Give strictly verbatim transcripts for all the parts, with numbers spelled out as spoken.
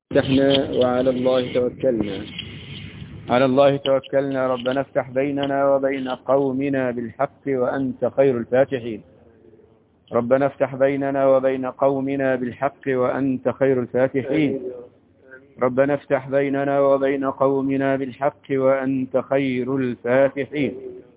افتحنا وعلى الله توكلنا على الله توكلنا ربنا افتح بيننا وبين قومنا بالحق وأنت خير الفاتحين. ربنا افتح بيننا وبين قومنا بالحق وأنت خير الفاتحين. ربنا افتح بيننا وبين قومنا بالحق وأنت خير الفاتحين.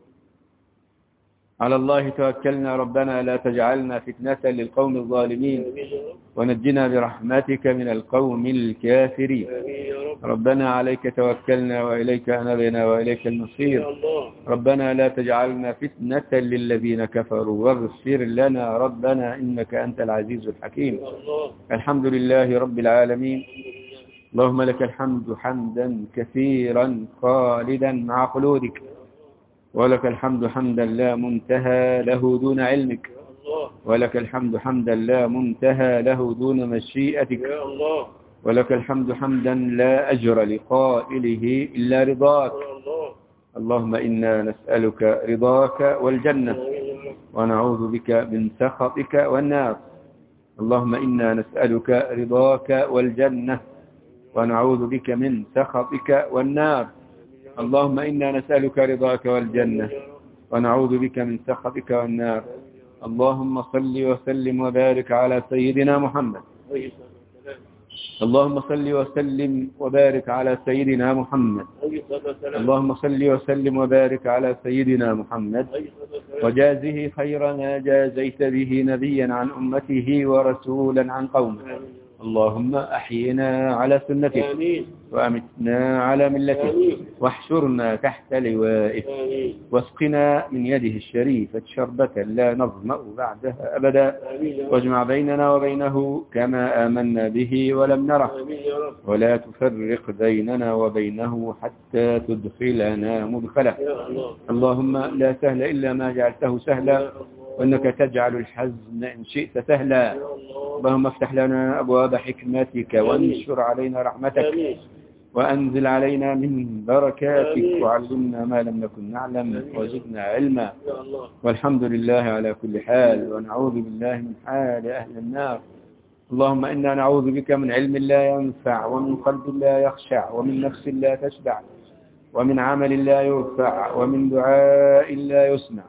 على الله توكلنا ربنا لا تجعلنا فتنة للقوم الظالمين ونجنا برحمتك من القوم الكافرين. ربنا عليك توكلنا وإليك أنبنا وإليك المصير. ربنا لا تجعلنا فتنة للذين كفروا واغفر لنا ربنا إنك أنت العزيز الحكيم. الحمد لله رب العالمين. اللهم لك الحمد حمدا كثيرا خالدا مع خلودك، ولك الحمد حمدا لا منتهى له دون علمك، ولك الحمد حمدا لا منتهى له دون مشيئتك، ولك الحمد حمدا لا أجر لقائله إلا رضاك. اللهم إنا نسألك رضاك والجنة ونعوذ بك من سخطك والنار. اللهم إنا نسألك رضاك والجنة ونعوذ بك من سخطك والنار. اللهم إنا نسألك رضاك والجنة ونعوذ بك من سخطك والنار. اللهم صل وسلم وبارك على سيدنا محمد. اللهم صل وسلم وبارك على سيدنا محمد. اللهم صل وسلم وبارك على سيدنا محمد وجازه خير ما جازيت به نبيا عن أمته ورسولا عن قومه. اللهم أحينا على سنته وأمتنا على ملته واحشرنا تحت لوائه واسقنا من يده الشريفة شربة لا نظمأ بعدها أبدا، واجمع بيننا وبينه كما آمنا به ولم نره، ولا تفرق بيننا وبينه حتى تدخلنا مدخله. اللهم لا سهل إلا ما جعلته سهلا، وأنك تجعل الحزن إن شئت سهلا. اللهم افتح لنا أبواب حكمتك وانشر علينا رحمتك وأنزل علينا من بركاتك وعلمنا ما لم نكن نعلم وزدنا علما. والحمد لله على كل حال، ونعوذ بالله من حال أهل النار. اللهم إنا نعوذ بك من علم لا ينفع ومن قلب لا يخشع ومن نفس لا تشبع ومن عمل لا يرفع ومن دعاء لا يسمع.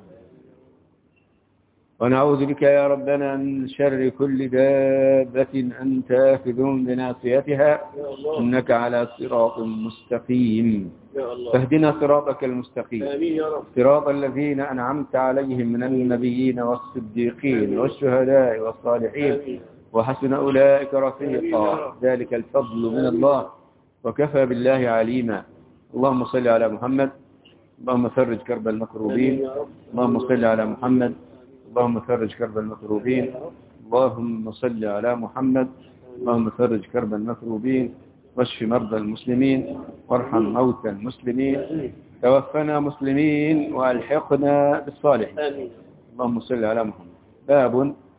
ونعوذ بك يا ربنا من شر كل دابة أنت آخذ بناصيتها إنك على صراط مستقيم. فاهدنا صراطك المستقيم، صراط الذين أنعمت عليهم من النبيين والصديقين والشهداء والصالحين وحسن أولئك رفيقا. ذلك الفضل من الله وكفى بالله عليما. اللهم صل على محمد. اللهم فرج كرب المكروبين. اللهم صل على محمد. اللهم فرج كرب المكروبين. اللهم صل على محمد. اللهم فرج كرب المكروبين واشف مرضى المسلمين وارحم موتى المسلمين. توفنا مسلمين والحقنا بالصالحين. اللهم صل على محمد. باب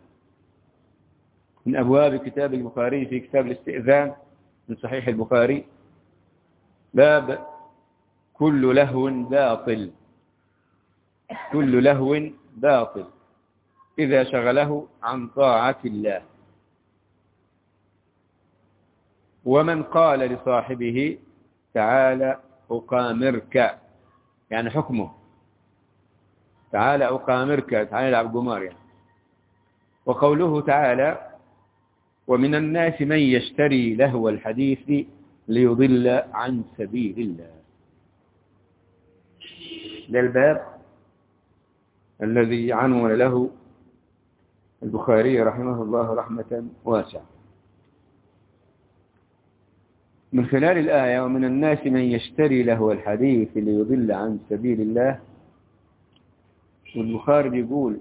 من أبواب كتاب البخاري في كتاب الاستئذان من صحيح البخاري. باب كل لهو باطل. كل لهو باطل إذا شغله عن طاعة الله. ومن قال لصاحبه تعالى أقامرك، يعني حكمه تعالى أقامرك، تعالى العب قمار يعني. وقوله تعالى ومن الناس من يشتري لهو الحديث ليضل عن سبيل الله. ده الباب الذي عنون له البخاري رحمه الله رحمة واسعة. من خلال الآية ومن الناس من يشتري لهو الحديث ليضل عن سبيل الله، والبخاري يقول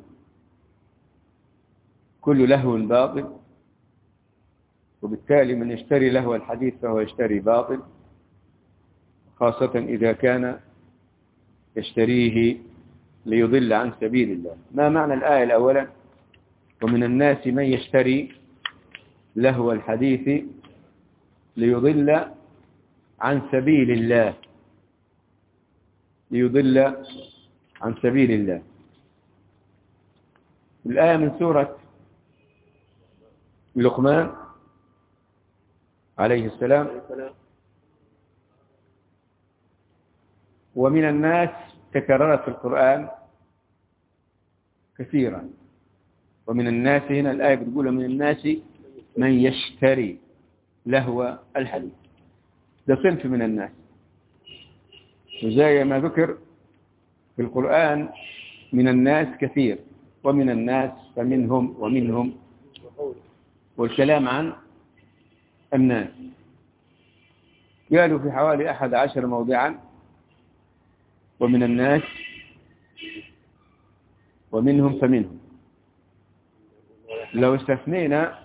كل لهو باطل، وبالتالي من يشتري لهو الحديث فهو يشتري باطل، خاصة إذا كان يشتريه ليضل عن سبيل الله. ما معنى الآية الأولى ومن الناس من يشتري لهو الحديث ليضل عن سبيل الله؟ ليضل عن سبيل الله. الآية من سورة لقمان عليه السلام. ومن الناس تكررت في القرآن كثيرا. ومن الناس هنا الآية بتقول من الناس من يشتري لهو الحديث، ده صنف من الناس. وزي ما ذكر في القرآن من الناس كثير، ومن الناس فمنهم ومنهم، والكلام عن الناس قالوا في حوالي أحد عشر موضعا ومن الناس ومنهم فمنهم. لو استثنينا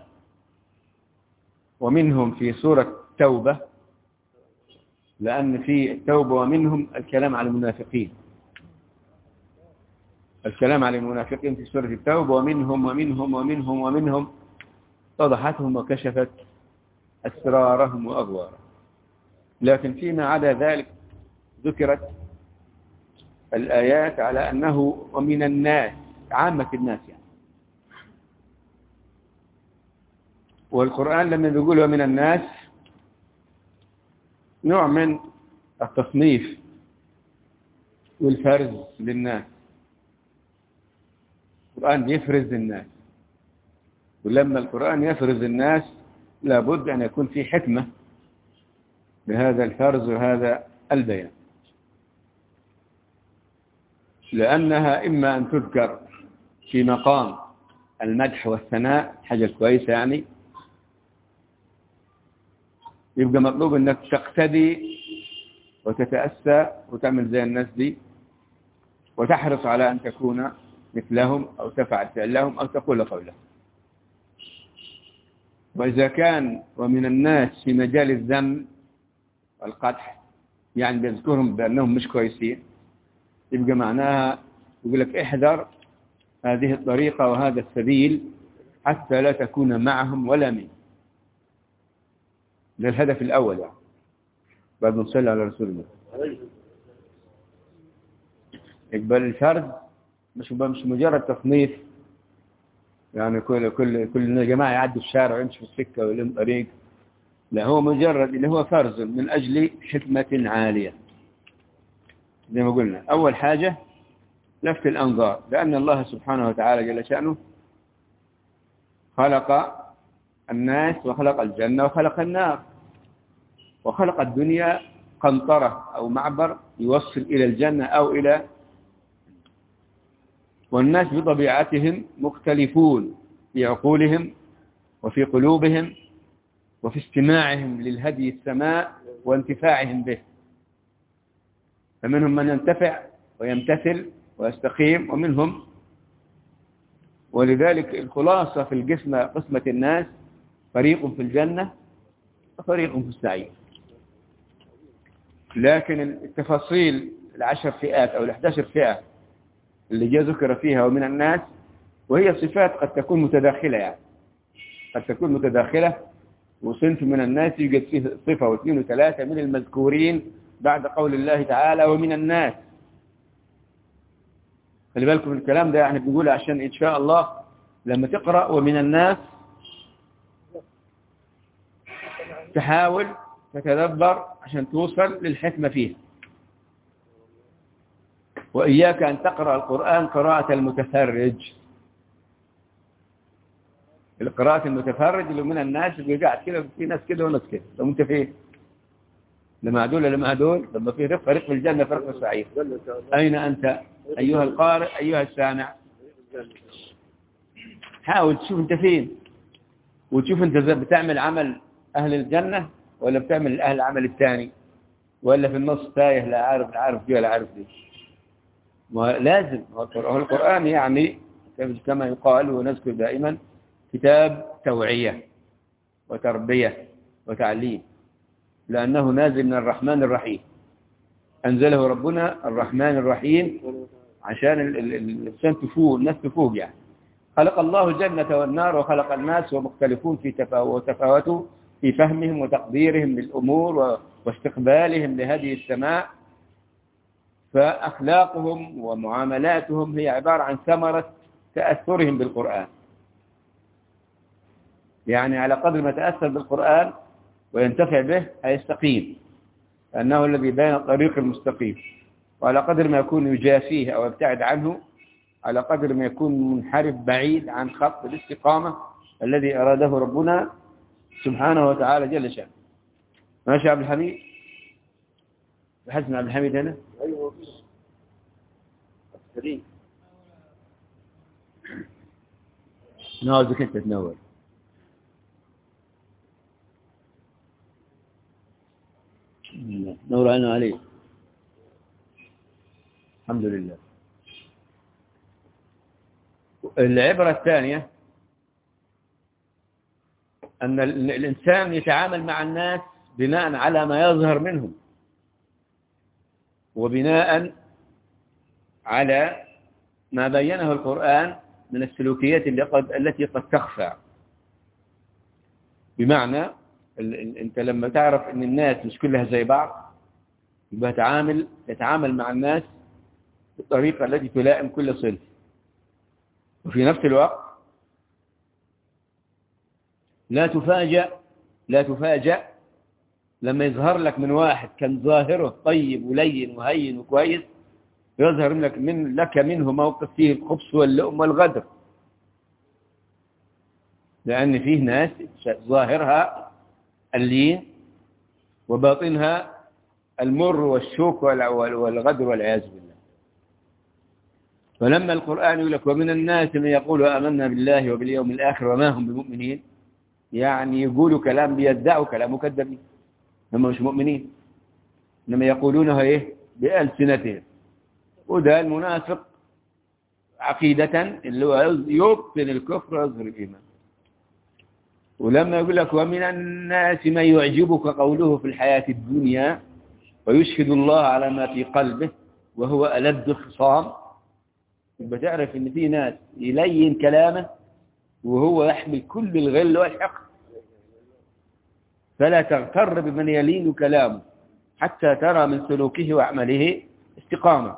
ومنهم في سورة توبة، لأن في التوبة ومنهم الكلام على المنافقين، الكلام على المنافقين في سورة التوبة ومنهم ومنهم ومنهم ومنهم فضحتهم وكشفت أسرارهم وأغوارهم. لكن فيما عدا ذلك ذكرت الآيات على أنه ومن الناس، عامة الناس يعني. والقرآن لما يقول ومن الناس نوع من التصنيف والفرز للناس. القرآن يفرز الناس، ولما القرآن يفرز الناس لابد أن يكون في حكمة بهذا الفرز وهذا البيان، لأنها إما أن تذكر في مقام المدح والثناء، حاجة كويسة يعني، يبقى مطلوب أنك تقتدي وتتأسى وتعمل زي الناس دي وتحرص على أن تكون مثلهم أو تفعل فعلهم أو تقول قولهم. وإذا كان ومن الناس في مجال الذم والقدح، يعني بيذكرهم بأنهم مش كويسين، يبقى معناها يقول لك احذر هذه الطريقة وهذا السبيل حتى لا تكون معهم ولا من. ده الهدف الأول يعني. بعد ما نصلي على رسول الله يقبل الفرد مش مش مجرد تصنيف، يعني كل كل كل جماعة يعدي الشارع ويمشي في السكة ويلم طريق، لا، هو مجرد اللي هو فرز من أجل حكمة عالية. زي ما قلنا أول حاجة لفت الأنظار، لأن الله سبحانه وتعالى جل شأنه خلق الناس وخلق الجنة وخلق النار، وخلق الدنيا قنطرة أو معبر يوصل إلى الجنة أو إلى، والناس بطبيعتهم مختلفون في عقولهم وفي قلوبهم وفي استماعهم للهدي السماء وانتفاعهم به. فمنهم من ينتفع ويمتثل ويستقيم ومنهم، ولذلك الخلاصة في القسمة قسمة الناس فريق في الجنة وفريق في السعير. لكن التفاصيل العشر فئات أو الأحداشر فئة اللي جاء ذكر فيها ومن الناس، وهي صفات قد تكون متداخلة، يعني قد تكون متداخلة، وصنف من الناس يوجد فيه صفة واثنين وثلاثة من المذكورين بعد قول الله تعالى ومن الناس. خلي بالكم الكلام ده يعني بنقوله عشان إن شاء الله لما تقرأ ومن الناس تحاول تتدبر عشان توصل للحكمة فيه. وإياك أن تقرأ القرآن قراءة المتفرج. القراءة المتفرج اللي من الناس اللي قاعد كده، في ناس كده وناس كده، لو انت فيه لما هدول لما هدول لما في فريق في الجنة فريق في السعير، أين أنت أيها القارئ أيها السامع؟ حاول تشوف انت فين، وتشوف انت بتعمل عمل أهل الجنة ولا بتعمل أهل العمل الثاني، ولا في النص تايه لا عارف لا عارف دي ولا عارف دي. لازم هو القرآن يعني كما يقال ونذكر دائما كتاب توعية وتربية وتعليم، لأنه نازل من الرحمن الرحيم، أنزله ربنا الرحمن الرحيم عشان الإنسان تفوق، الناس تفوق. يعني خلق الله الجنة والنار وخلق الناس ومختلفون في تفاوتوا في فهمهم وتقديرهم للأمور واستقبالهم لهذه السماء، فأخلاقهم ومعاملاتهم هي عبارة عن ثمرة تأثرهم بالقرآن. يعني على قدر ما تأثر بالقرآن وينتفع به هيستقيم، لأنه الذي بين الطريق المستقيم. وعلى قدر ما يكون يجافيه أو يبتعد عنه، على قدر ما يكون منحرف بعيد عن خط الاستقامة الذي أراده ربنا سبحانه وتعالى جل شأنه. ماشي عبد الحميد؟ بحسن عبد الحميد هنا؟ أيوه سليم. نوازك أنت تنور. نور عنا عليه. الحمد لله. العبرة الثانية أن الإنسان يتعامل مع الناس بناء على ما يظهر منهم، وبناء على ما بينه القرآن من السلوكيات التي قد تخفى. بمعنى أنت لما تعرف أن الناس مش كلها زي بعض، يبقى تعامل تتعامل مع الناس بالطريقة التي تلائم كل صنف. وفي نفس الوقت لا تفاجأ لا تفاجأ لما يظهر لك من واحد كان ظاهره طيب ولين وهين وكويس، يظهر لك من لك منه موقف فيه الخبث واللؤم والغدر، لأن فيه ناس ظاهرها اللين وباطنها المر والشوك والغدر والعياذ بالله. فلما القرآن يقول لك ومن الناس من يقول آمنا بالله وباليوم الآخر وما هم بمؤمنين، يعني يقولوا كلام بيدعوا كلام مكذبين، هم مش مؤمنين، إنما يقولونه إيه بألسنتهم. وده المنافق عقيدة اللي هو يبطن الكفر ويظهر الإيمان. ولما يقول لك ومن الناس من يعجبك قوله في الحياة الدنيا ويشهد الله على ما في قلبه وهو ألد الخصام، يبقى تعرف إن في ناس يلين كلامه وهو يحمل كل الغل والحقد. فلا تغتر بمن يلين كلامه حتى ترى من سلوكه وعمله استقامة.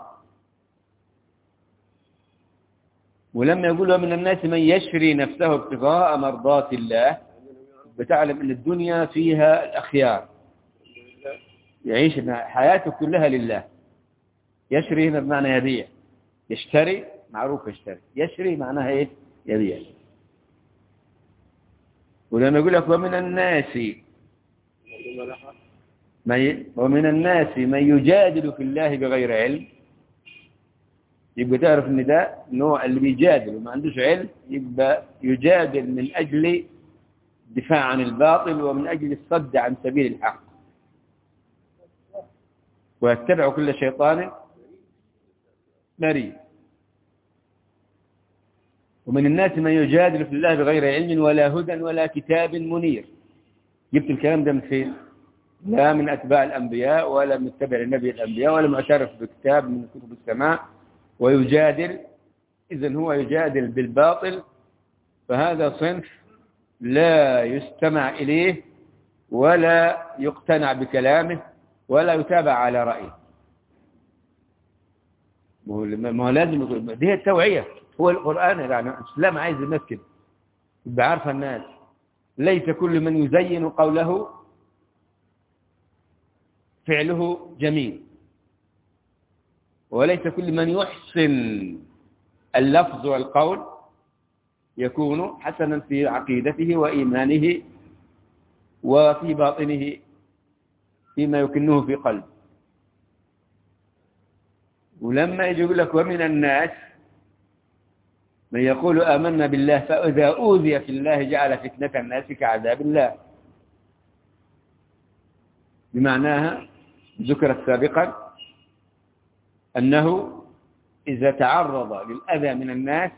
ولما يقول من الناس من يشري نفسه ابتغاء مرضات الله، بتعلم أن الدنيا فيها الأخيار يعيش حياته كلها لله. يشري هنا بمعنى يبيع، يشتري معروف يشتري، يشري معناها إيه؟ يبيع. ولما يقول لك ومن الناس من ومن الناس من يجادل في الله بغير علم، يبقى تعرف ان ده نوع اللي بيجادل وما عندوش علم، يبقى يجادل من اجل الدفاع عن الباطل ومن اجل الصد عن سبيل الحق، ويتبع كل شيطان مريد. ومن الناس من يجادل في الله بغير علم ولا هدى ولا كتاب منير. جبت الكلام ده من فين؟ لا من أتباع الأنبياء ولا من تبع النبي الأنبياء ولا معترف بكتاب من كتب السماء، ويجادل. إذن هو يجادل بالباطل، فهذا صنف لا يستمع إليه ولا يقتنع بكلامه ولا يتابع على رأيه. ما هو لازم يقول دي التوعية. هو القرآن يعني الإسلام عايز الناس كده يبقى عارفة الناس. ليس كل من يزين قوله فعله جميل، وليس كل من يحسن اللفظ والقول يكون حسنا في عقيدته وإيمانه وفي باطنه فيما يكنه في قلبه. ولما يجي يقول لك ومن الناس من يقول آمنا بالله فإذا أوذي في الله جعل فتنة الناس كعذاب الله، بمعناها ذكرت سابقا أنه إذا تعرض للأذى من الناس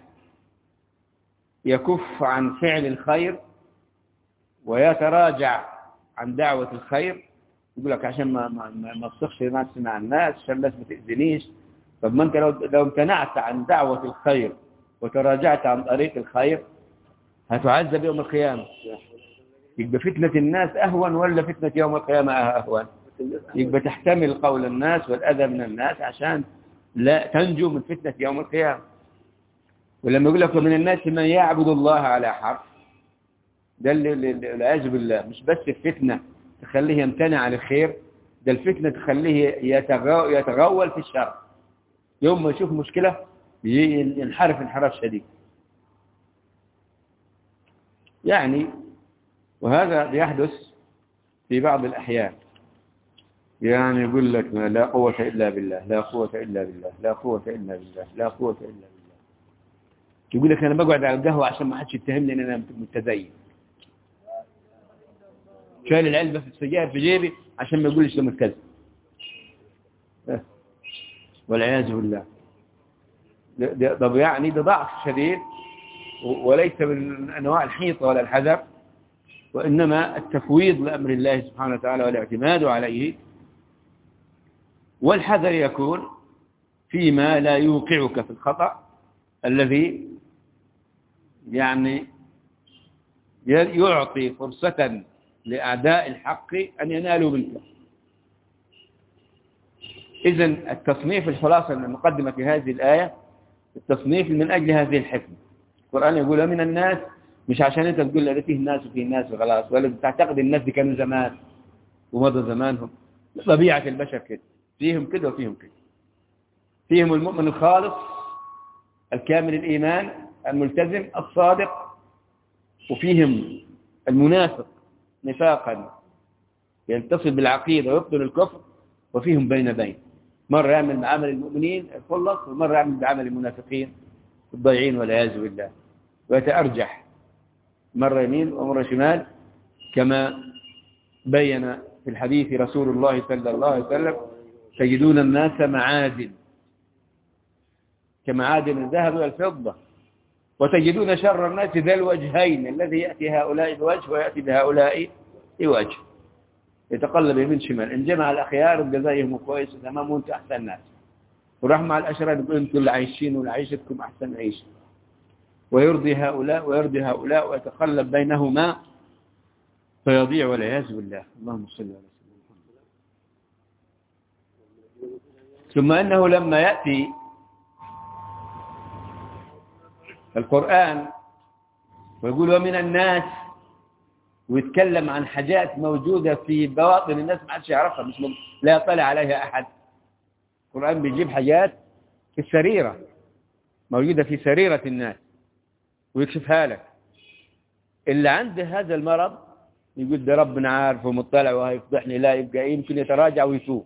يكف عن فعل الخير ويتراجع عن دعوة الخير. يقول لك عشان ما ما ما تصخش نفسي مع الناس، عشان الناس ما تأذنيش. طب ما أنت لو لو امتنعت عن دعوة الخير وتراجعت عن طريق الخير هتعذب يوم القيامة. يبقى فتنة الناس أهون ولا فتنة يوم القيامة أهون؟ يبقى تحتمل قول الناس والأذى من الناس عشان لا تنجو من فتنة يوم القيامة. ولما يقول لك من الناس من يعبد الله على حرف، ده العياذ بالله مش بس الفتنة تخليه يمتنع عن الخير، ده الفتنة تخليه يتغو يتغول في الشر. يوم ما يشوف مشكلة ينحرف انحراف شديد يعني. وهذا بيحدث في بعض الأحيان، يعني يقول لك لا قوة إلا بالله، لا قوة إلا بالله، لا قوة إلا بالله، لا قوة إلا بالله. يقول لك أنا بقعد على القهوة عشان ما حدش يتهمني إن أنا متدين. شايل العلبة في السجاير في جيبي عشان ما يقولش لما كذب. والعياذ بالله. ده يعني ده ضعف شديد، وليس من أنواع الحيطة ولا الحذر، وإنما التفويض لأمر الله سبحانه وتعالى والاعتماد عليه. والحذر يكون فيما لا يوقعك في الخطأ الذي يعني يعطي فرصة لأعداء الحق أن ينالوا منك. إذن التصنيف الخلاصة المقدمة في هذه الآية التصنيف من أجل هذه الحكمة. القرآن يقول من الناس، مش عشان أنت تقول لا فيه الناس وفيه الناس وخلاص، ولا تعتقد الناس دي كانوا زمان ومضى زمانهم. طبيعة البشر كده، فيهم كده وفيهم كده. فيهم المؤمن الخالص الكامل الإيمان الملتزم الصادق، وفيهم المنافق نفاقا ينتصل بالعقيدة ويبطل الكفر، وفيهم بين بين، مرة يعمل بعمل المؤمنين الخلص ومرة يعمل بعمل المنافقين الضيعين والعياذ بالله، ويتأرجح مرة يمين ومرة شمال، كما بين في الحديث رسول الله صلى الله عليه وسلم تجدون الناس معادن كمعادن الذهب والفضة، وتجدون شر الناس ذا الوجهين الذي يأتي هؤلاء بوجه ويأتي بهؤلاء بوجه، يتقلب يمين شمال. إن جمع الأخيار بجزائهم كويس وتمام وانت أحسن الناس، وراح مع الأشرار يقول انتم اللي عايشين والعيشتكم أحسن عيش، ويرضي هؤلاء ويرضي هؤلاء ويتقلب بينهما فيضيع والعياذ بالله. اللهم صل على سيدنا محمد. ثم أنه لما يأتي القرآن ويقول ومن الناس ويتكلم عن حاجات موجودة في بواطن الناس ما حدش يعرفها، مش لا يطلع عليها أحد. القرآن بيجيب حاجات في السريرة موجودة في سريرة الناس ويكشفها لك. اللي عنده هذا المرض يقول ده ربنا عارف ومطلع وهيفضحني، لا يبقى يمكن يتراجع ويتوب،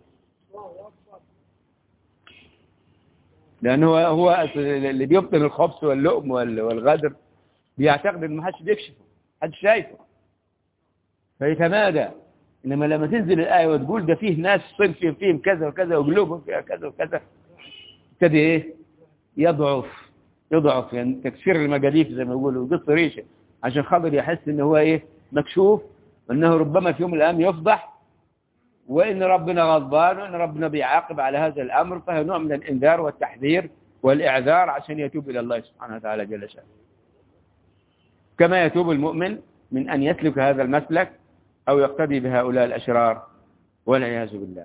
لأنه هو, هو اللي بيبطن الخبث واللؤم والغدر بيعتقد إن ما حدش بيكشفه، حدش شايفه فيتمادى. إنما لما تنزل الآية وتقول ده فيه ناس صنف فيهم كذا وكذا وقلوبهم فيها كذا وكذا، ابتدي إيه يضعف يضعف يعني تكسير المجاديف زي ما يقولوا، وقص ريشه عشان خاطر يحس إن هو إيه مكشوف، وإنه ربما في يوم من الأيام يفضح، وإن ربنا غضبان، وإن ربنا بيعاقب على هذا الأمر. فهو نوع من الإنذار والتحذير والإعذار عشان يتوب إلى الله سبحانه وتعالى جل شأنه، كما يتوب المؤمن من أن يسلك هذا المسلك أو يقتدي بهؤلاء الأشرار والعياذ بالله.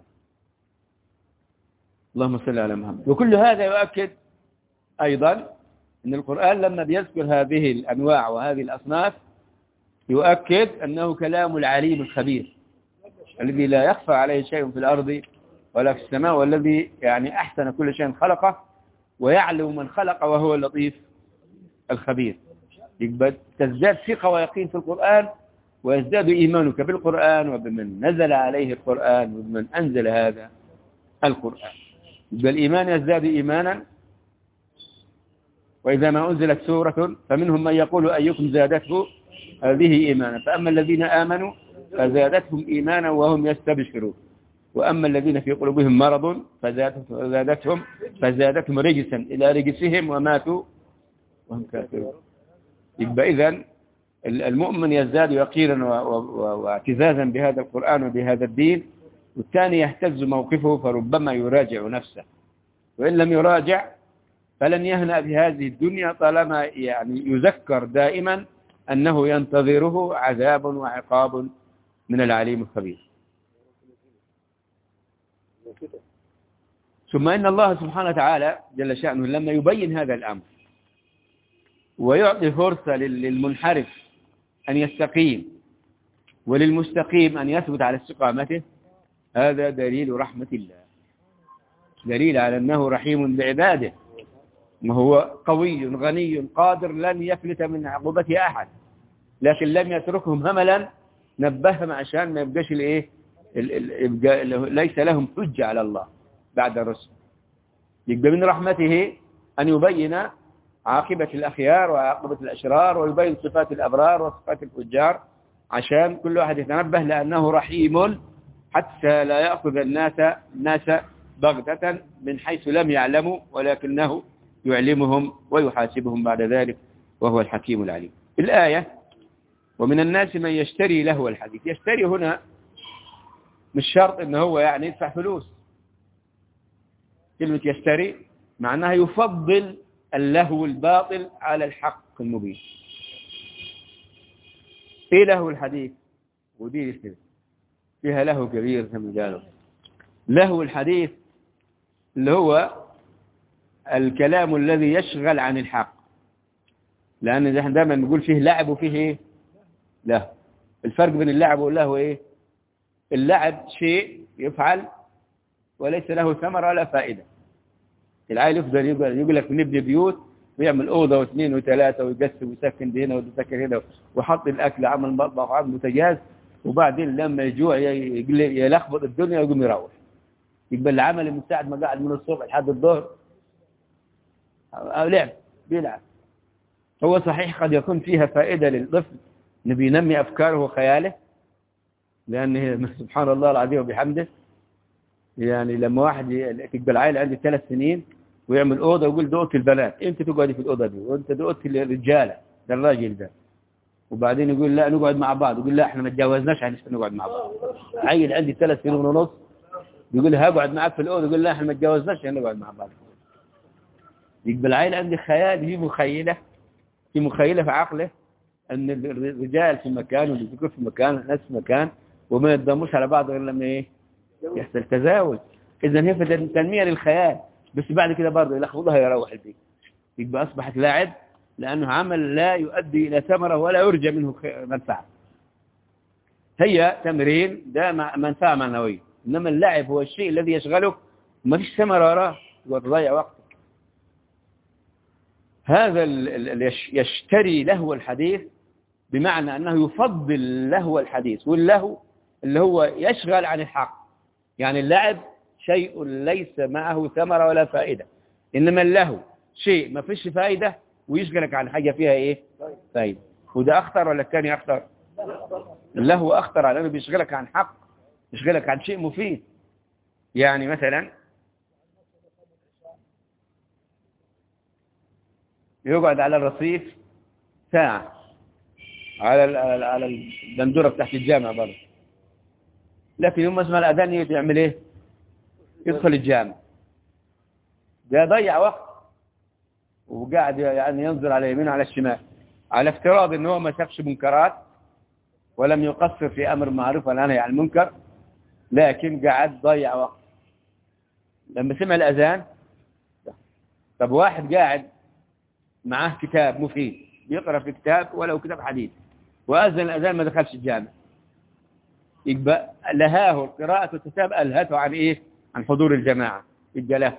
اللهم صل على محمد. وكل هذا يؤكد أيضا أن القرآن لما بيذكر هذه الأنواع وهذه الأصناف يؤكد أنه كلام العليم الخبير الذي لا يخفى عليه شيء في الأرض ولا في السماء، والذي يعني أحسن كل شيء خلقه ويعلم من خلق وهو اللطيف الخبير. يبقى تزداد ثقة ويقين في القرآن، ويزداد إيمانك بالقرآن وبمن نزل عليه القرآن وبمن أنزل هذا القرآن. يبقى الإيمان يزداد إيمانا، وإذا ما أنزلت سورة فمنهم من يقول أيكم زادته هذه إيمانا، فأما الذين آمنوا فزادتهم إيمانا وهم يستبشرون، وأما الذين في قلوبهم مرض فزادتهم فزادتهم رجسا إلى رجسهم وماتوا وهم كافرون. يبقى إذن المؤمن يزداد يقينا واعتزازا بهذا القرآن وبهذا الدين، والثاني يهتز موقفه فربما يراجع نفسه، وإن لم يراجع فلن يهنأ بهذه الدنيا طالما يعني يذكر دائما أنه ينتظره عذاب وعقاب من العليم الخبير. ثم إن الله سبحانه وتعالى جل شأنه لما يبين هذا الأمر ويعطي فرصة للمنحرف أن يستقيم وللمستقيم أن يثبت على استقامته، هذا دليل رحمة الله، دليل على أنه رحيم بعباده، ما هو قوي غني قادر لن يفلت من عقوبته أحد، لكن لم يتركهم هملا، نبههم عشان ما يبقاش الايه ليس لهم حجة على الله بعد الرسل. يبقى من رحمته أن يبين عاقبة الأخيار وعاقبة الأشرار، ويبين صفات الأبرار وصفات الفجار، عشان كل واحد يتنبه، لأنه رحيم حتى لا يأخذ الناس الناس بغتة من حيث لم يعلموا، ولكنه يعلمهم ويحاسبهم بعد ذلك، وهو الحكيم العليم. الآية: ومن الناس من يشتري لهو الحديث. يشتري هنا مش شرط إنه هو يعني يدفع فلوس، كلمة يشتري معناها يفضل اللهو الباطل على الحق المبين. ايه لهو الحديث؟ ودي كده فيها لهو كبير كما قالوا. لهو الحديث اللي هو الكلام الذي يشغل عن الحق، لأن احنا دايما نقول فيه لعب وفيه ايه؟ له. الفرق بين اللعب واللهو ايه؟ اللعب شيء يفعل وليس له ثمرة ولا فائدة. العائل يفضل يقول, يقول لك نبني بيوت ويعمل أوضة واثنين وثلاثة ويقسم ويسكن هنا ويسكن هنا وحط الأكل عمل مطبخ وعمل متجاز، وبعدين لما يجوع يلخبط الدنيا ويقوم يروح. يقبل العمل من ساعة ما قاعد من الصبح لحد الظهر أو لعب بيلعب. هو صحيح قد يكون فيها فائدة للطفل نبي ينمي أفكاره وخياله، لأنه سبحان الله العظيم وبحمده، يعني لما واحد يقبل عائل عندي ثلاث سنين ويعمل أوضة ويقول ده أوضة البنات، أنت تقعدي في الأوضة دي، وأنت ده أوضة الرجالة، ده الراجل ده. وبعدين يقول لا نقعد مع بعض، يقول لا احنا ما تجاوزناش عشان نقعد مع بعض. عيل عندي ثلاث سنين ونص يقول هقعد معك في الأوضة، يقول لا احنا ما تجاوزناش عشان نقعد مع بعض. يقبل عيل عندي خيال، في مخيلة في مخيلة في عقله أن الرجال في مكان والذكور في مكان والناس في مكان، وما يتضموش على بعض غير لما ايه يحصل تزاوج. إذا هي في تنمية للخيال، بس بعد كده برضه يلخبطها يروح البيت، يبقى أصبحت لاعب، لأنه عمل لا يؤدي إلى ثمرة ولا يرجى منه منفعة. هي تمرين ده منفعة معنوية، إنما اللعب هو الشيء الذي يشغلك ما فيش ثمرة وراه وتضيع وقتك. هذا اللي يشتري لهو الحديث بمعنى أنه يفضل لهو الحديث، واللهو اللي هو يشغل عن الحق. يعني اللعب شيء ليس معه ثمرة ولا فائدة، إنما اللهو شيء ما فيش فائدة ويشغلك عن حاجة فيها إيه؟ فائدة. وده أخطر ولا الثاني أخطر؟ اللهو أخطر على أنه بيشغلك عن حق، يشغلك عن شيء مفيد. يعني مثلا يقعد على الرصيف ساعة على على البندورة تحت الجامعة برضه، لكن يوم ما اسمع الأذان يعمل إيه؟ يدخل الجامع. ده ضيع وقت وقاعد يعني ينظر على اليمين وعلى الشمال، على افتراض انه ما شافش منكرات ولم يقصر في امر معروف ولا نهي عن المنكر، لكن قاعد ضيع وقت. لما سمع الاذان، طب واحد قاعد معاه كتاب مفيد بيقرا في كتاب ولو كتاب حديث، واذن الاذان ما دخلش الجامع، يبقى لهاه قراءة الكتاب ألهته عن ايه؟ عن حضور الجماعة. يبقى له،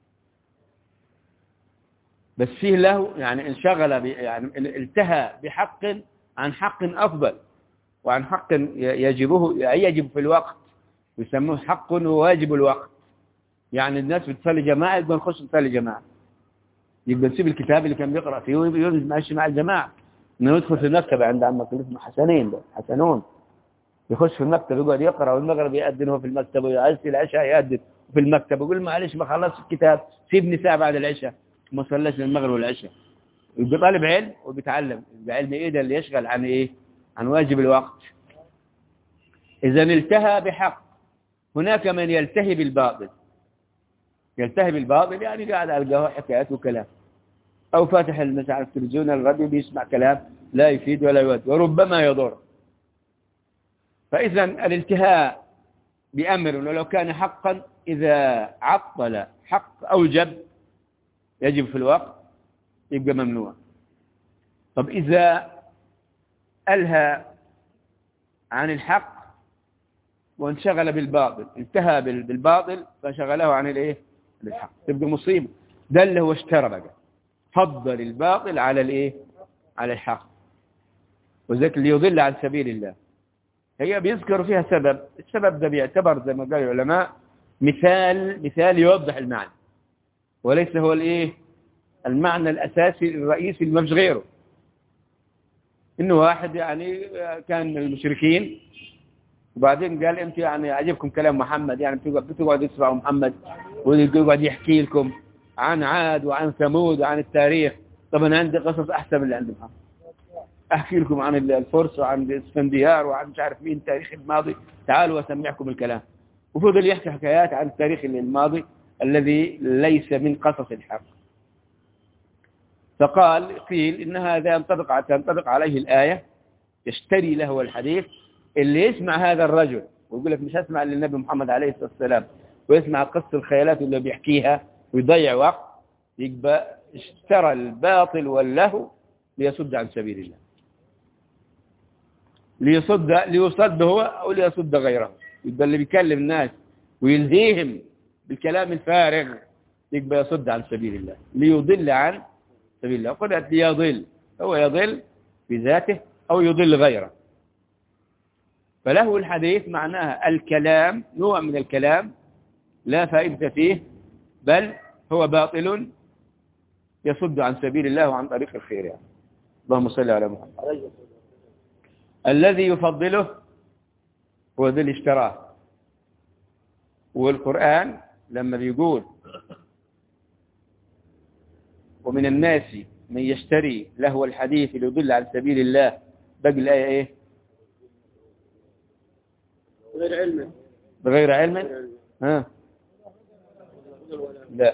بس فيه له يعني انشغل يعني التهى بحق عن حق أفضل، وعن حق يجبه يجب في الوقت، يسموه حق وواجب الوقت. يعني الناس بتصلي جماعة يبقى نخش نصلي جماعة، يبقى نسيب الكتاب اللي كان بيقرأ فيه ويمشي مع الجماعة. إنه يدخل في المكتبة عند عمك اسمه حسنين ده حسنون، يخش في المكتب يقعد يقرأ، والمغرب يأذن هو في المكتب، ويعزل العشاء يأذن في المكتب، يقول معلش ما خلصت الكتاب سيبني ساعة بعد العشاء، ما صلاش المغرب والعشاء. يبقى طالب علم وبيتعلم، يبقى علم ايه ده اللي يشغل عن ايه؟ عن واجب الوقت. اذا التهى بحق. هناك من يلتهي بالباطل. يلتهي بالباطل يعني قاعد على القهوة حكايات وكلام، او فاتح مش عارف التلفزيون الراديو بيسمع كلام لا يفيد ولا يؤدي وربما يضر. فاذا الالتهاء بأمر ولو كان حقا إذا عطل حق أوجب يجب في الوقت يبقى ممنوع. طب إذا ألهى عن الحق وانشغل بالباطل، انتهى بالباطل فشغله عن الايه الحق، تبقى مصيبة. ده اللي هو اشترى بقى، فضل الباطل على الايه على الحق، وذلك اللي يضل عن سبيل الله. هي بيذكر فيها سبب، السبب ده بيعتبر زي ما قال العلماء مثال مثال يوضح المعنى، وليس هو الايه المعنى الاساسي الرئيسي اللي ما فيش غيره. انه واحد يعني كان من المشركين، وبعدين قال انت يعني عجبكم كلام محمد، يعني بتقعدوا تسمعوا محمد ويقعد يحكي لكم عن عاد وعن ثمود وعن التاريخ. طب انا عندي قصص احسن من اللي عند محمد، احكي لكم عن الفرس وعن اسفنديار وعن مش عارف مين التاريخ الماضي، تعالوا واسمعكم الكلام. وفضل يحكي حكايات عن التاريخ الماضي الذي ليس من قصص الحق. فقال قيل إن هذا ينطبق تنطبق عليه الآية يشتري له الحديث. اللي يسمع هذا الرجل ويقول لك مش هسمع للنبي محمد عليه الصلاة والسلام ويسمع قصة الخيالات اللي بيحكيها ويضيع وقت، يبقى اشترى الباطل واللهو ليصد عن سبيل الله، ليصد ليصد هو أو ليصد غيره. يبقى اللي بيكلم الناس ويلهيهم بالكلام الفارغ يبقى يصد عن سبيل الله، ليضل عن سبيل الله. وقلت ليضل، هو يضل بذاته أو يضل غيره. فله الحديث معناها الكلام، نوع من الكلام لا فائدة فيه، بل هو باطل يصد عن سبيل الله وعن طريق الخير. يعني اللهم صل على محمد. الذي يفضله هو ذي الاشتراء. والقرآن لما بيقول ومن الناس من يشتري لهو الحديث ليضل عن سبيل الله، باقي الآية ايه؟ بغير علم. بغير علم. ها لا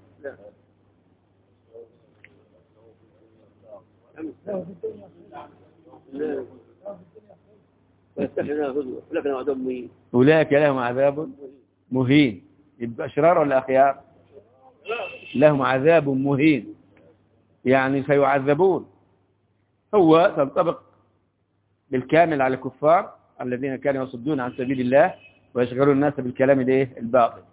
أولئك لهم عذاب مهين. يبقى أشرار ولا أخيار؟ لهم عذاب مهين، يعني سيعذبون. هو تنطبق بالكامل على الكفار الذين كانوا يصدون عن سبيل الله ويشغلون الناس بالكلام الايه الباطل.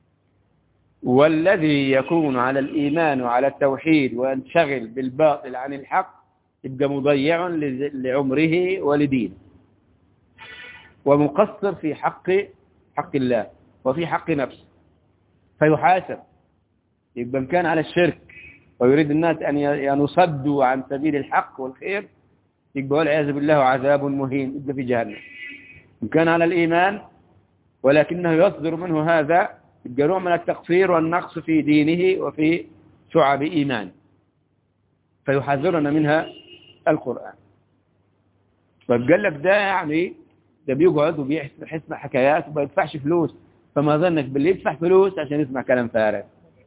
والذي يكون على الإيمان وعلى التوحيد وينشغل بالباطل عن الحق يبقى مضيع لعمره ولدينه، ومقصر في حق حق الله وفي حق نفسه، فيحاسب. يبقى إن كان على الشرك ويريد الناس أن يصدوا عن سبيل الحق والخير يبقى والعياذ بالله عذاب مهين، يبقى في جهنم. إن كان على الإيمان ولكنه يصدر منه هذا يبقى نوع من التقصير والنقص في دينه وفي شعب إيمانه، فيحذرنا منها القرآن. فقال لك ده يعني ده بيقعد وبيسمع حكايات وما يدفعش فلوس، فما ظنك باللي يدفع فلوس عشان يسمع كلام فارغ،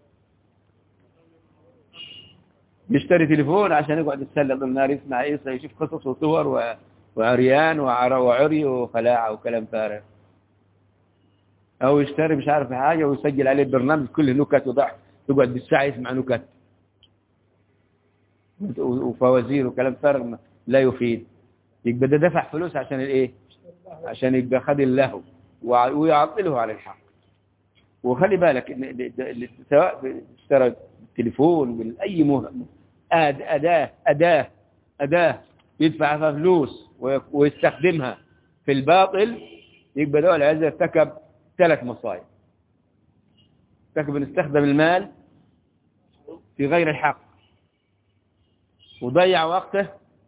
بيشتري تليفون عشان يقعد يتسلى بالنار يسمع ايه، يشوف قصص وصور وعريان وعري وخلاعة وكلام فارغ، او يشتري مش عارف حاجة ويسجل عليه برنامج كله نكت وضحك، يقعد بالساعة يسمع نكت وفوازير وكلام فارغ لا يفيد. يبقى ده دفع فلوس عشان الايه؟ عشان يبقى خد اللهو ويعطله على الحق. وخلي بالك ان سواء اشترى التليفون باي مهم اداه اداه اداه يدفع فيها فلوس ويستخدمها في الباطل، يبقى ده العز ارتكب ثلاث مصايب. ارتكب ان استخدم المال في غير الحق، وضيع وقته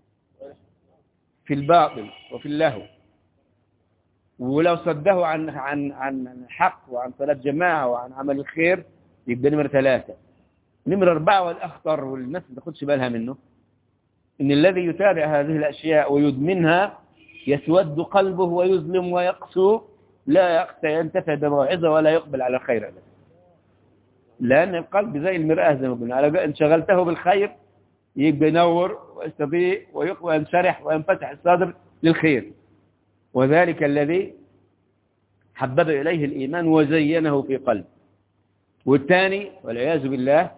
في الباطل وفي اللهو، ولو صده عن عن عن الحق وعن صلاة جماعة وعن عمل الخير يبقى نمرة ثلاثة. نمرة أربعة والأخطر والناس ما تاخدش بالها منه، إن الذي يتابع هذه الأشياء ويدمنها يسود قلبه ويظلم ويقسو، لا ينتفع بموعظة ولا يقبل على خير أبدا، لأن القلب زي المرآة زي ما قلنا، على إن شغلته بالخير يبقى ينور ويستضيء وينشرح وينفتح الصدر للخير. وذلك الذي حبب إليه الإيمان وزينه في قلبه. والثاني والعياذ بالله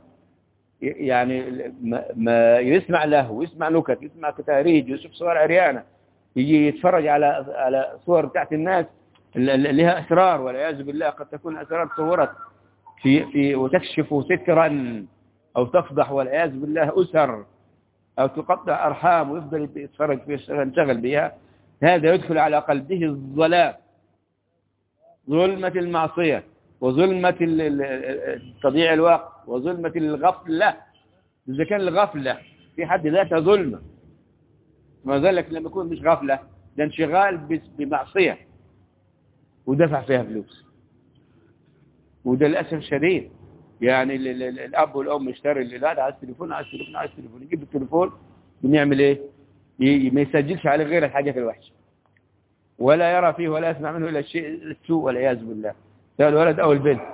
يعني ما يسمع له ويسمع نكت، يسمع تهريج، يشوف صور عريانة، يجي يتفرج على على صور بتاعت الناس اللي لها أسرار، والعياذ بالله قد تكون أسرار صورت في في وتكشف سترا أو تفضح والعياذ بالله أسر، أو تقطع أرحام، ويفضل يتفرج فيها ينشغل بها. هذا يدخل على قلبه الظلام، ظلمة المعصية، وظلمة تضييع الوقت، وظلمة الغفلة. إذا كان الغفلة في حد ذاتها ظلمة، ما ذلك لما يكون مش غفلة، ده انشغال بمعصية ودفع فيها فلوس. وده للأسف الشديد، يعني الأب والأم يشتري الولاد على التليفون على التليفون على التليفون، يجيب التليفون بنعمل إيه؟ ما يسجلش عليه غير الحاجات الوحشة، ولا يرى فيه ولا يسمع منه إلا الشيء السوء والعياذ بالله، سواء الولد أو البنت.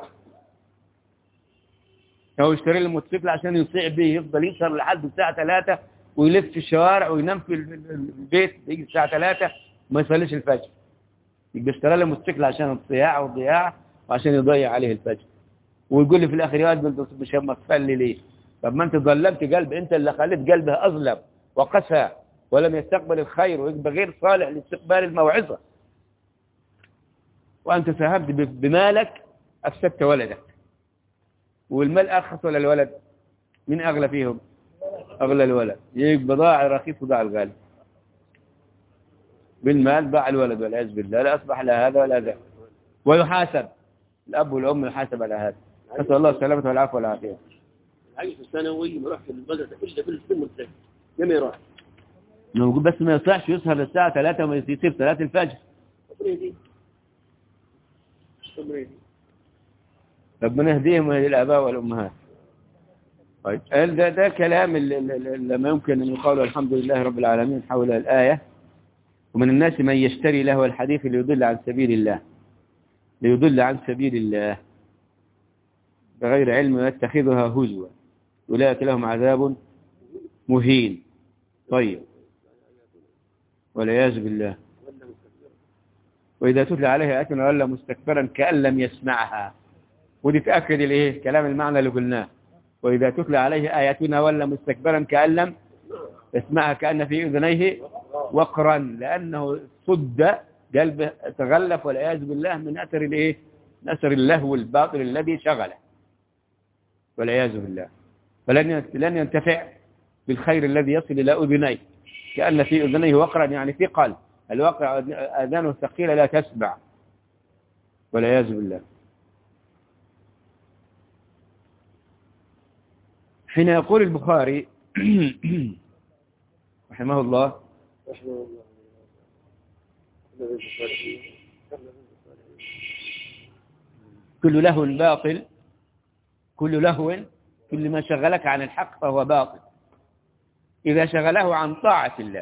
أو يشتري له الموتوسيكل عشان يطيع به، يفضل يسهر لحد الساعة ثلاثة ويلف في الشوارع وينام في البيت، يجي الساعة ثلاثة وما يصليش الفجر. يبقى اشترى له موتوسيكل عشان الصياعة والضياع وعشان يضيع عليه الفجر، ويقول لي في الآخر يا انت مش مصلي ليه؟ طب ما انت ظلمت قلب، انت اللي خليت قلبه أظلم وقسى ولم يستقبل الخير، ويبقى غير صالح لاستقبال الموعظة. وأنت ساهمت بمالك أفسدت ولدك. والمال أرخص ولا الولد؟ من أغلى فيهم؟ أغلى الولد. يبقى ضاع الرخيص وضاع الغالي. بالمال ضاع الولد والعياذ بالله، لا أصبح لا هذا ولا ذاك. ويحاسب الأب والأم، يحاسب على هذا. نسأل الله السلامة والعافية والعافية. العيش الثانوي ما راح في المدرسة إلا في السن والسن لما يروح. نقول بس ما يصحش يسهر للساعة ثلاثة وما يصير ثلاثة الفجر. تمريدي تمريدي. ربنا يهديهم ويهدي الآباء والأمهات. طيب ده ده كلام لما يمكن أن يقال الحمد لله رب العالمين حول الآية. ومن الناس من يشتري له الحديث ليضل عن سبيل الله ليضل عن سبيل الله بغير علم ويتخذها هزوا أولئك لهم عذاب مهين. طيب والعياذ بالله. وإذا تتلى عليه آياتنا ولا مستكبرا كأن لم يسمعها. ودي تأكد الايه كلام المعنى اللي قلناه. وإذا تتلى عليه آياتنا ولا مستكبرا كأن لم يسمعها كأن في أذنيه وقرا، لأنه صد قلبه تغلف والعياذ بالله من أثر الايه من أثر اللهو الباطل الذي شغله والعياذ بالله. فلن لن ينتفع بالخير الذي يصل إلى أذنيه، كأن في أذنيه وقرا يعني في قلب الواقع آذانه ثقيلة لا تسمع والعياذ بالله. حين يقول البخاري رحمه الله كل لهو باطل، كل لهو كل ما شغلك عن الحق فهو باطل إذا شغله عن طاعة الله.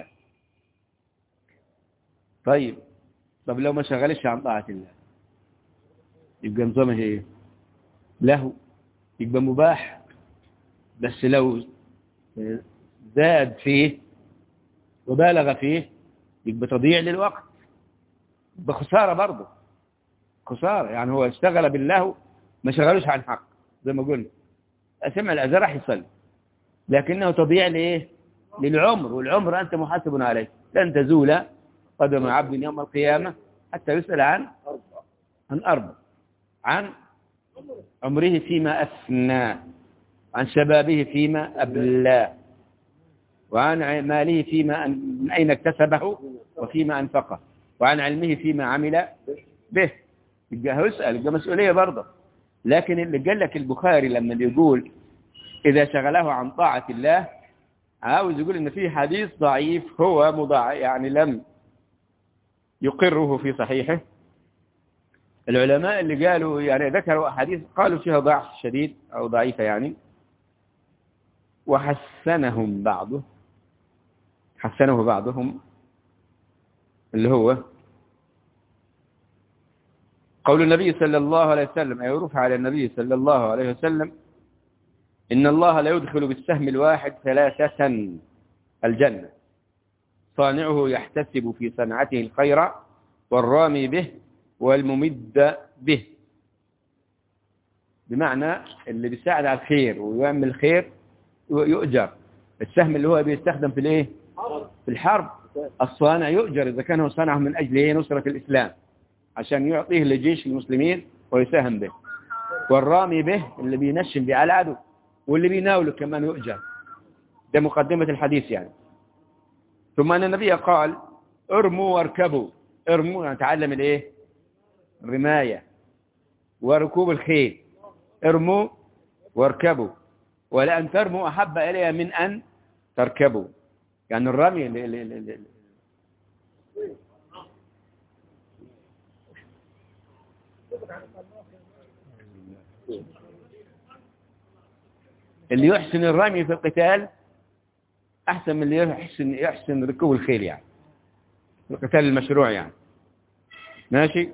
طيب طب لو ما شغلش عن طاعة الله يبقى نظامه ايه؟ لهو، يبقى مباح، بس لو زاد فيه وبالغ فيه يبقى تضييع للوقت، يبقى خسارة برضه، خسارة. يعني هو اشتغل بالله ما شغلوش عن حق زي ما قلنا، أسمع الأذى راح يصلي، لكنه تضييع لإيه؟ للعمر، والعمر أنت محاسب عليه. لن تزول قدم عبد يوم القيامة حتى يسأل عن عن أربع: عن عمره فيما أفنى، عن شبابه فيما أبلى، وعن ماله فيما من أين اكتسبه وفيما أنفقه، وعن علمه فيما عمل به. يبقى يسأل، يبقى مسؤولية برضه. لكن اللي قال لك البخاري لما يقول إذا شغله عن طاعة الله، عاوز يقول إن فيه حديث ضعيف هو مضاع، يعني لم يقره في صحيحه. العلماء اللي قالوا يعني ذكروا أحاديث قالوا فيها ضعف شديد أو ضعيفة يعني، وحسنهم بعضه حسنه بعضهم، اللي هو قول النبي صلى الله عليه وسلم، أي رفع على النبي صلى الله عليه وسلم: إن الله لا يدخل بالسهم الواحد ثلاثة الجنة، صانعه يحتسب في صنعته الخير والرامي به والممد به. بمعنى اللي بيساعد على الخير ويعمل الخير يؤجر. السهم اللي هو بيستخدم في الايه؟ في الحرب، الصانع يؤجر إذا كان هو صنعه من أجل نصرة الإسلام عشان يعطيه لجيش المسلمين ويساهم به، والرامي به اللي بينشن به على العدو، واللي بيناوله كمان يؤجر. ده مقدمة الحديث يعني. ثم أن النبي قال ارموا واركبوا. ارموا يعني تعلم الايه؟ الرماية وركوب الخيل. ارموا واركبوا، ولأن ترموا أحب إلي من أن تركبوا. يعني الرمي اللي, اللي, اللي, اللي يحسن الرمي في القتال أحسن من اللي يحسن, يحسن ركوب الخيل يعني القتال المشروع يعني. ماشي.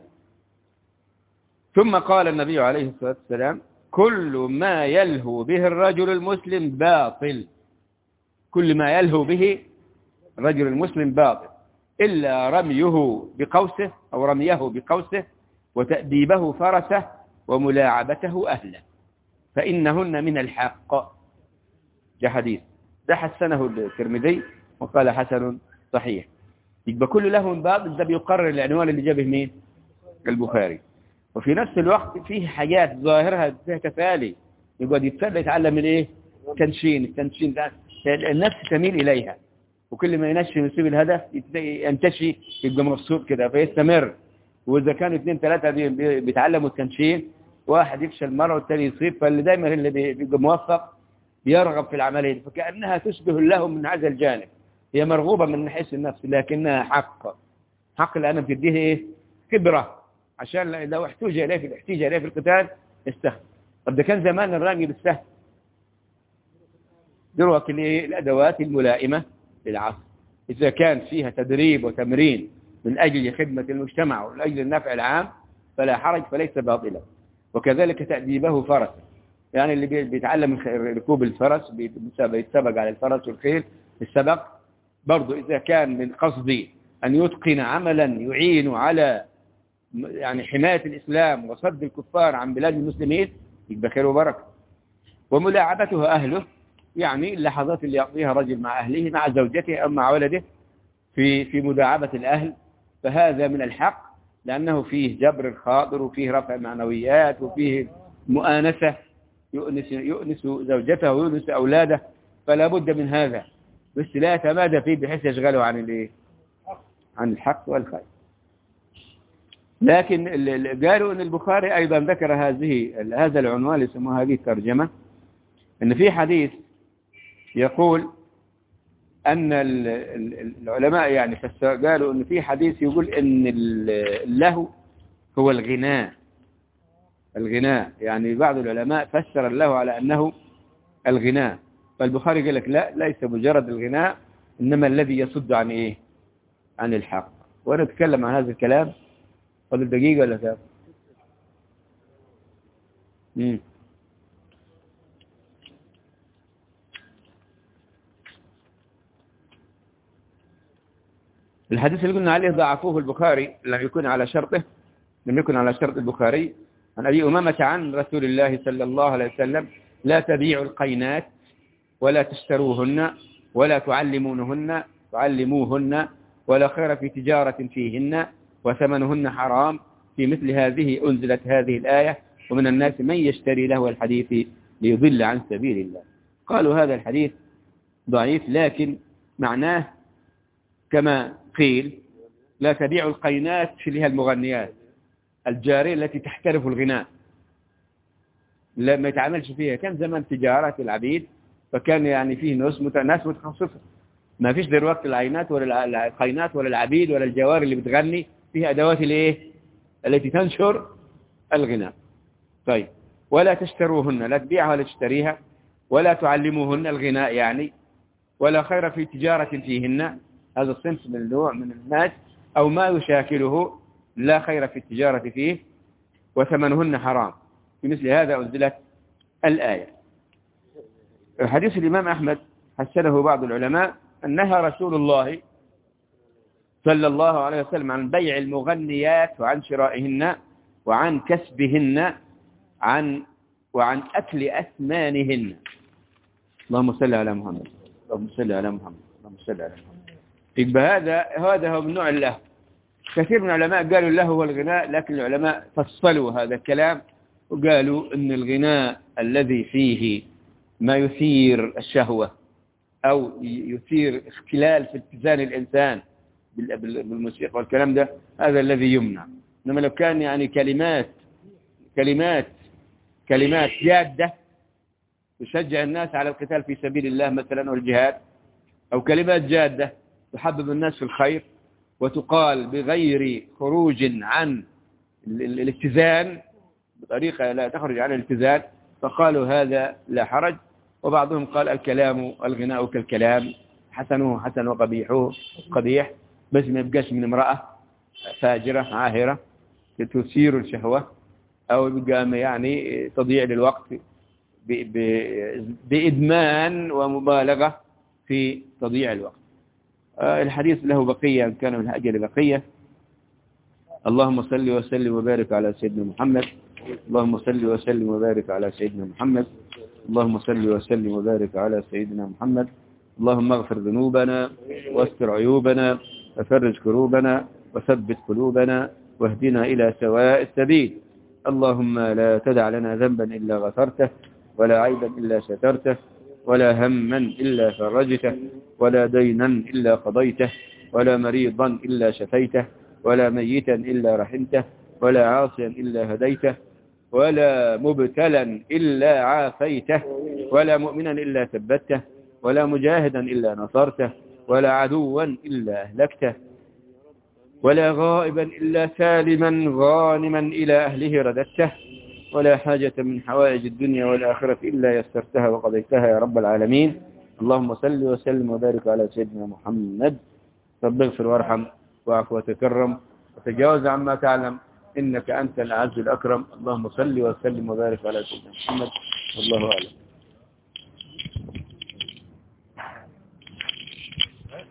ثم قال النبي عليه الصلاة والسلام كل ما يلهو به الرجل المسلم باطل. كل ما يلهو به الرجل المسلم باطل إلا رميه بقوسه أو رميه بقوسه وتأديبه فرسه وملاعبته أهله فإنهن من الحق. ده حديث ده حسنه الترمذي وقال حسن صحيح. يبقى كل له باطل. ده بيقرر العنوان اللي جابه مين؟ البخاري. وفي نفس الوقت فيه حاجات ظاهرها فيها تفالي، يقعد يتفادى يتعلم من ايه؟ تنشين. التنشين ده النفس تميل اليها، وكل ما ينشن ويسيب الهدف ينتشي يبقى مبسوط كده فيستمر. واذا كانوا اثنين ثلاثه بيتعلموا التنشين واحد يفشل مره والثاني يصيب، فاللي دايما اللي بيبقى موفق يرغب في العمليه دي. فكانها تشبه لهم من هذا الجانب. هي مرغوبه من حيث النفس لكنها حق. حق لأنها بتديه ايه؟ كبره، عشان لو احتاج اليه في احتاج اليه في القتال استخدم. طب ده كان زمان الرامي بالسهل. دلوقتي الايه؟ الادوات الملائمه للعصر اذا كان فيها تدريب وتمرين من اجل خدمه المجتمع ولاجل النفع العام فلا حرج، فليس باطلا. وكذلك تأديبه فرسا، يعني اللي بيتعلم ركوب الفرس بيتسبق على الفرس والخيل السبق، برضو إذا كان من قصدي أن يتقن عملا يعين على يعني حماية الإسلام وصد الكفار عن بلاد المسلمين يبقى خير وبركة. وملاعبته أهله يعني اللحظات اللي يقضيها رجل مع أهله مع زوجته أو مع ولده في في مداعبة الأهل، فهذا من الحق لأنه فيه جبر الخاطر وفيه رفع معنويات وفيه مؤانسة، يؤنس, يؤنس زوجته ويؤنس أولاده، فلا بد من هذا، بس لا يتمادى فيه بحيث يشغله عن الايه؟ عن الحق والخير. لكن قالوا أن البخاري أيضا ذكر هذه هذا العنوان اللي يسموه هذه الترجمة، أن في حديث يقول أن العلماء يعني قالوا أن في حديث يقول أن اللهو هو الغناء. الغناء يعني بعض العلماء فسر اللهو على أنه الغناء، فالبخاري قال لك لا، ليس مجرد الغناء إنما الذي يصد عن إيه؟ عن الحق. وأنا أتكلم عن هذا الكلام فضل دقيقة ولا كام؟ مم. الحديث اللي قلنا عليه ضعفوه البخاري، لم يكن على شرطه، لم يكن على شرط البخاري، عن أبي أمامة عن رسول الله صلى الله عليه وسلم لا تبيعوا القينات ولا تشتروهن ولا تعلمونهن تعلموهن ولا خير في تجارة فيهن وثمنهن حرام. في مثل هذه أنزلت هذه الآية ومن الناس من يشتري له الحديث ليضل عن سبيل الله. قالوا هذا الحديث ضعيف، لكن معناه كما قيل لا تبيع القينات في لها المغنيات الجارية التي تحترف الغناء، لا ما يتعاملش فيها. كان زمان تجارة العبيد، فكان يعني فيه ناس متخصصة. ما فيش دلوقتي العينات ولا القينات ولا العبيد ولا الجوار اللي بتغني فيها أدوات الايه التي تنشر الغناء. طيب ولا تشتروهن، لا تبيعها ولا تشتريها، ولا تعلموهن الغناء يعني، ولا خير في تجارة فيهن، هذا الصنف من النوع من الناس أو ما يشاكله لا خير في التجارة فيه وثمنهن حرام. في مثل هذا أنزلت الآية. حديث الإمام أحمد حسنه بعض العلماء أنها رسول الله صلى الله عليه وسلم عن بيع المغنيات وعن شرائهن وعن كسبهن عن وعن أكل أثمانهن. اللهم صل على محمد اللهم صل على محمد اللهم صل على محمد. يبقى هذا هذا هو من نوع اللهو. كثير من العلماء قالوا اللهو هو الغناء، لكن العلماء فصلوا هذا الكلام وقالوا ان الغناء الذي فيه ما يثير الشهوة او يثير اختلال في اتزان الانسان بالموسيقى والكلام ده، هذا الذي يمنع. انما لو كان يعني كلمات كلمات كلمات جادة تشجع الناس على القتال في سبيل الله مثلا والجهاد، او كلمات جادة تحبب الناس في الخير وتقال بغير خروج عن الاتزان بطريقة لا تخرج عن الاتزان، فقالوا هذا لا حرج. وبعضهم قال الكلام الغناء كالكلام، حسنه حسن وقبيحه قبيح، بس ما يبقاش من امرأة فاجرة عاهرة تثير الشهوة أو يبقى يعني تضيع للوقت بإدمان ومبالغة في تضييع الوقت. الحديث له بقية إن كان من الأجل بقية. اللهم صل وسلم وبارك على سيدنا محمد. اللهم صل وسلم وبارك على سيدنا محمد. اللهم صل وسلم وبارك على سيدنا محمد. اللهم اغفر ذنوبنا واستر عيوبنا وفرج كروبنا وثبت قلوبنا واهدنا إلى سواء السبيل. اللهم لا تدع لنا ذنبا إلا غفرته، ولا عيبا إلا سترته، ولا هما إلا فرجته، ولا دينا إلا قضيته، ولا مريضا إلا شفيته، ولا ميتا إلا رحمته، ولا عاصيا إلا هديته، ولا مبتلا إلا عافيته، ولا مؤمنا إلا ثبته، ولا مجاهدا إلا نصرته، ولا عدوا إلا أهلكته، ولا غائبا إلا سالما غانما إلى أهله رددته، ولا حاجة من حوائج الدنيا والآخرة إلا يسرتها وقضيتها يا رب العالمين. اللهم صل وسلم وبارك على سيدنا محمد. رب اغفر وارحم واعف وتكرم وتجاوز عما تعلم، إنك أنت الأعز الأكرم. اللهم صل وسلم وبارك على سيدنا محمد والله أعلم.